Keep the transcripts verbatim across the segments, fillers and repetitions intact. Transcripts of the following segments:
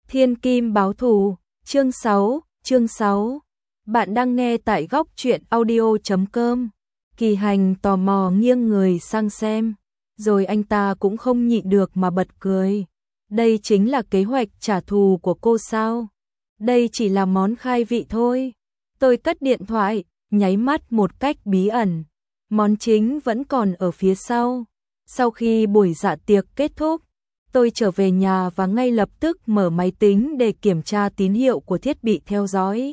Thiên Kim báo thù, chương sáu, chương sáu. Bạn đang nghe tại góc truyện audio chấm com. Kỳ Hành tò mò nghiêng người sang xem, rồi anh ta cũng không nhịn được mà bật cười. Đây chính là kế hoạch trả thù của cô sao? Đây chỉ là món khai vị thôi. Tôi cất điện thoại, nháy mắt một cách bí ẩn. Món chính vẫn còn ở phía sau. Sau khi buổi dạ tiệc kết thúc, tôi trở về nhà và ngay lập tức mở máy tính để kiểm tra tín hiệu của thiết bị theo dõi.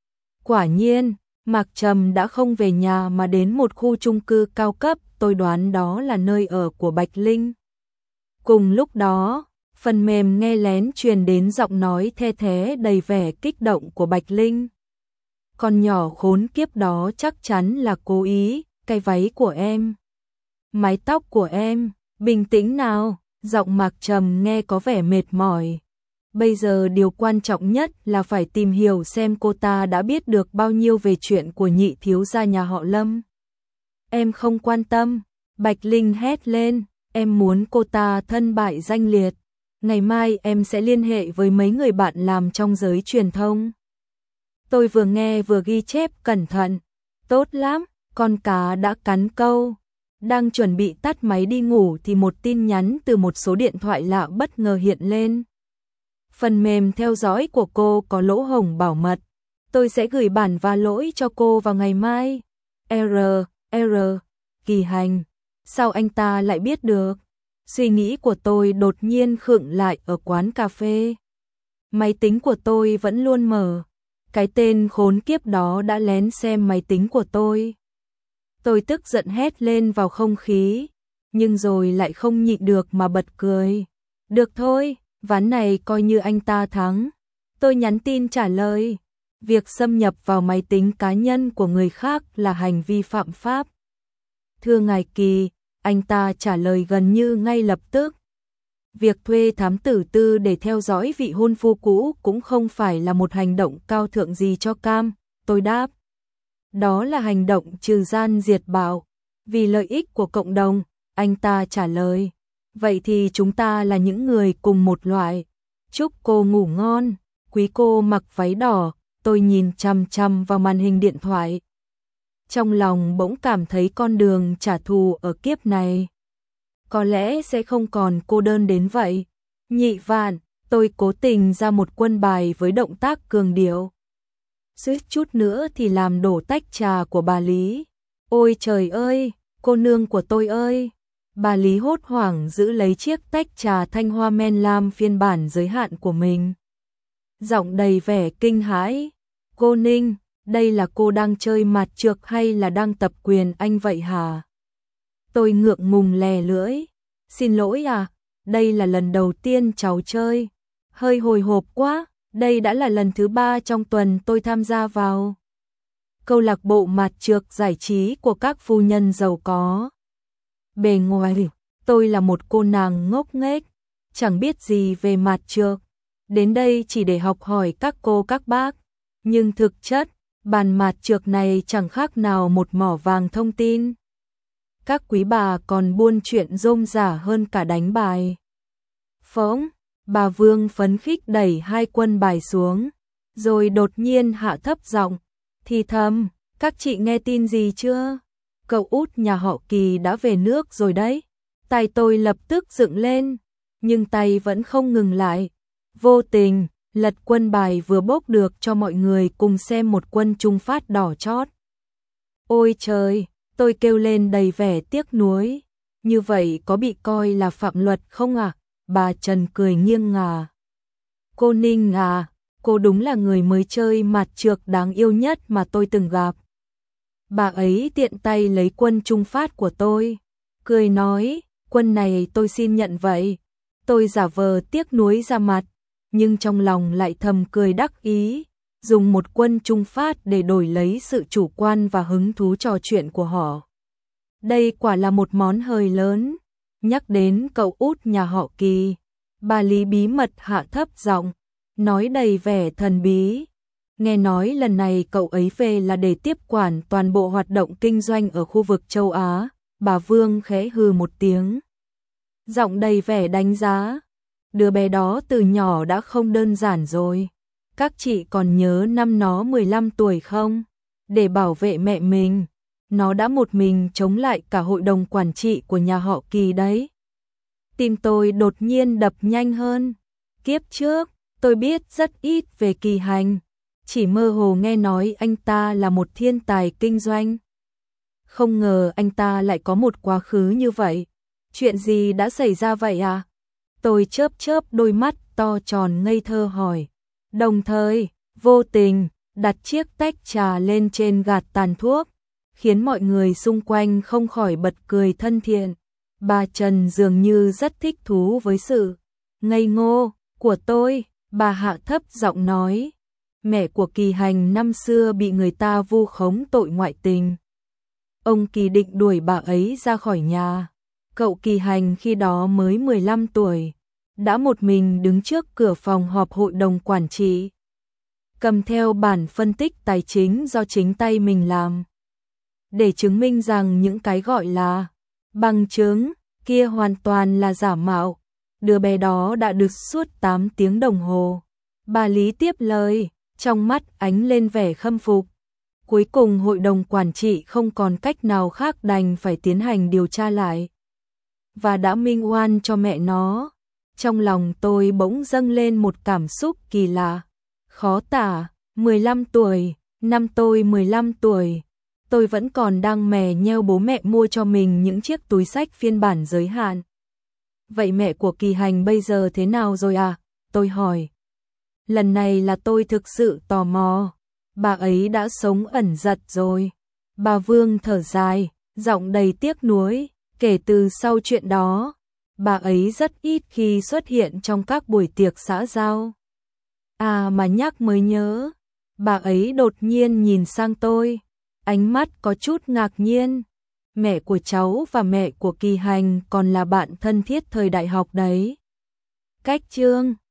Quả nhiên, Mạc Trầm đã không về nhà mà đến một khu chung cư cao cấp, tôi đoán đó là nơi ở của Bạch Linh. Cùng lúc đó, phần mềm nghe lén truyền đến giọng nói the thé đầy vẻ kích động của Bạch Linh. Con nhỏ khốn kiếp đó chắc chắn là cố ý, cái váy của em, mái tóc của em, bình tĩnh nào. Giọng Mạc Trầm nghe có vẻ mệt mỏi. Bây giờ điều quan trọng nhất là phải tìm hiểu xem cô ta đã biết được bao nhiêu về chuyện của nhị thiếu gia nhà họ Lâm. Em không quan tâm, Bạch Linh hét lên, em muốn cô ta thân bại danh liệt. Ngày mai em sẽ liên hệ với mấy người bạn làm trong giới truyền thông. Tôi vừa nghe vừa ghi chép cẩn thận. Tốt lắm, con cá đã cắn câu. Đang chuẩn bị tắt máy đi ngủ thì một tin nhắn từ một số điện thoại lạ bất ngờ hiện lên. Phần mềm theo dõi của cô có lỗ hổng bảo mật. Tôi sẽ gửi bản và lỗi cho cô vào ngày mai. R, R, Kỳ Hành. Sao anh ta lại biết được? Suy nghĩ của tôi đột nhiên khựng lại ở quán cà phê. Máy tính của tôi vẫn luôn mở. Cái tên khốn kiếp đó đã lén xem máy tính của tôi. Tôi tức giận hét lên vào không khí, nhưng rồi lại không nhịn được mà bật cười. Được thôi, ván này coi như anh ta thắng. Tôi nhắn tin trả lời. Việc xâm nhập vào máy tính cá nhân của người khác là hành vi phạm pháp. Thưa ngài Kỳ, anh ta trả lời gần như ngay lập tức. Việc thuê thám tử tư để theo dõi vị hôn phu cũ cũng không phải là một hành động cao thượng gì cho cam, tôi đáp. Đó là hành động trừ gian diệt bạo, vì lợi ích của cộng đồng, anh ta trả lời. Vậy thì chúng ta là những người cùng một loại. Chúc cô ngủ ngon, quý cô mặc váy đỏ, tôi nhìn chằm chằm vào màn hình điện thoại. Trong lòng bỗng cảm thấy con đường trả thù ở kiếp này có lẽ sẽ không còn cô đơn đến vậy. Nhị vạn, tôi cố tình ra một quân bài với động tác cường điệu. Suýt chút nữa thì làm đổ tách trà của bà Lý. Ôi trời ơi, cô nương của tôi ơi. Bà Lý hốt hoảng giữ lấy chiếc tách trà thanh hoa men lam phiên bản giới hạn của mình. Giọng đầy vẻ kinh hãi. Cô Ninh, đây là cô đang chơi mạt trược hay là đang tập quyền anh vậy hả? Tôi ngượng ngùng lè lưỡi. Xin lỗi à, đây là lần đầu tiên cháu chơi. Hơi hồi hộp quá. Đây đã là lần thứ ba trong tuần tôi tham gia vào câu lạc bộ mạt trược giải trí của các phu nhân giàu có. Bề ngoài, tôi là một cô nàng ngốc nghếch, chẳng biết gì về mạt trược, đến đây chỉ để học hỏi các cô các bác. Nhưng thực chất, bàn mạt trược này chẳng khác nào một mỏ vàng thông tin. Các quý bà còn buôn chuyện rôm rả hơn cả đánh bài. Phóng. Bà Vương phấn khích đẩy hai quân bài xuống, rồi đột nhiên hạ thấp giọng, thì thầm, các chị nghe tin gì chưa? Cậu út nhà họ Kỳ đã về nước rồi đấy. Tay tôi lập tức dựng lên, nhưng tay vẫn không ngừng lại. Vô tình, lật quân bài vừa bốc được cho mọi người cùng xem một quân trung phát đỏ chót. Ôi trời, tôi kêu lên đầy vẻ tiếc nuối. Như vậy có bị coi là phạm luật không ạ? À? Bà Trần cười nghiêng ngả. Cô Ninh à, cô đúng là người mới chơi mạt trược đáng yêu nhất mà tôi từng gặp. Bà ấy tiện tay lấy quân trung phát của tôi, cười nói, quân này tôi xin nhận vậy. Tôi giả vờ tiếc nuối ra mặt, nhưng trong lòng lại thầm cười đắc ý, dùng một quân trung phát để đổi lấy sự chủ quan và hứng thú trò chuyện của họ. Đây quả là một món hời lớn. Nhắc đến cậu út nhà họ Kỳ, bà Lý bí mật hạ thấp giọng, nói đầy vẻ thần bí. Nghe nói lần này cậu ấy về là để tiếp quản toàn bộ hoạt động kinh doanh ở khu vực châu Á. Bà Vương khẽ hừ một tiếng, giọng đầy vẻ đánh giá. đứa bé đó từ nhỏ đã không đơn giản rồi. Các chị còn nhớ năm nó mười lăm tuổi không? Để bảo vệ mẹ mình, nó đã một mình chống lại cả hội đồng quản trị của nhà họ Kỳ đấy. Tim tôi đột nhiên đập nhanh hơn. Kiếp trước, tôi biết rất ít về Kỳ Hành, chỉ mơ hồ nghe nói anh ta là một thiên tài kinh doanh. Không ngờ anh ta lại có một quá khứ như vậy. Chuyện gì đã xảy ra vậy à? Tôi chớp chớp đôi mắt to tròn ngây thơ hỏi. Đồng thời, vô tình, đặt chiếc tách trà lên trên gạt tàn thuốc, khiến mọi người xung quanh không khỏi bật cười thân thiện. Bà Trần dường như rất thích thú với sự ngây ngô của tôi, bà hạ thấp giọng nói. Mẹ của Kỳ Hành năm xưa bị người ta vu khống tội ngoại tình. Ông Kỳ định đuổi bà ấy ra khỏi nhà. Cậu Kỳ Hành khi đó mới mười lăm tuổi, đã một mình đứng trước cửa phòng họp hội đồng quản trị, cầm theo bản phân tích tài chính do chính tay mình làm, để chứng minh rằng những cái gọi là bằng chứng kia hoàn toàn là giả mạo. Đứa bé đó đã được suốt tám tiếng đồng hồ. Bà Lý tiếp lời, trong mắt ánh lên vẻ khâm phục. Cuối cùng hội đồng quản trị không còn cách nào khác đành phải tiến hành điều tra lại, và đã minh oan cho mẹ nó. Trong lòng tôi bỗng dâng lên một cảm xúc kỳ lạ, khó tả. mười lăm tuổi, năm tôi mười lăm tuổi, tôi vẫn còn đang mè nheo bố mẹ mua cho mình những chiếc túi xách phiên bản giới hạn. Vậy mẹ của Kỳ Hành bây giờ thế nào rồi à? Tôi hỏi. Lần này là tôi thực sự tò mò. Bà ấy đã sống ẩn dật rồi. Bà Vương thở dài, giọng đầy tiếc nuối. Kể từ sau chuyện đó, bà ấy rất ít khi xuất hiện trong các buổi tiệc xã giao. À mà nhắc mới nhớ, bà ấy đột nhiên nhìn sang tôi, ánh mắt có chút ngạc nhiên. Mẹ của cháu và mẹ của Kỳ Hành còn là bạn thân thiết thời đại học đấy. Cách chương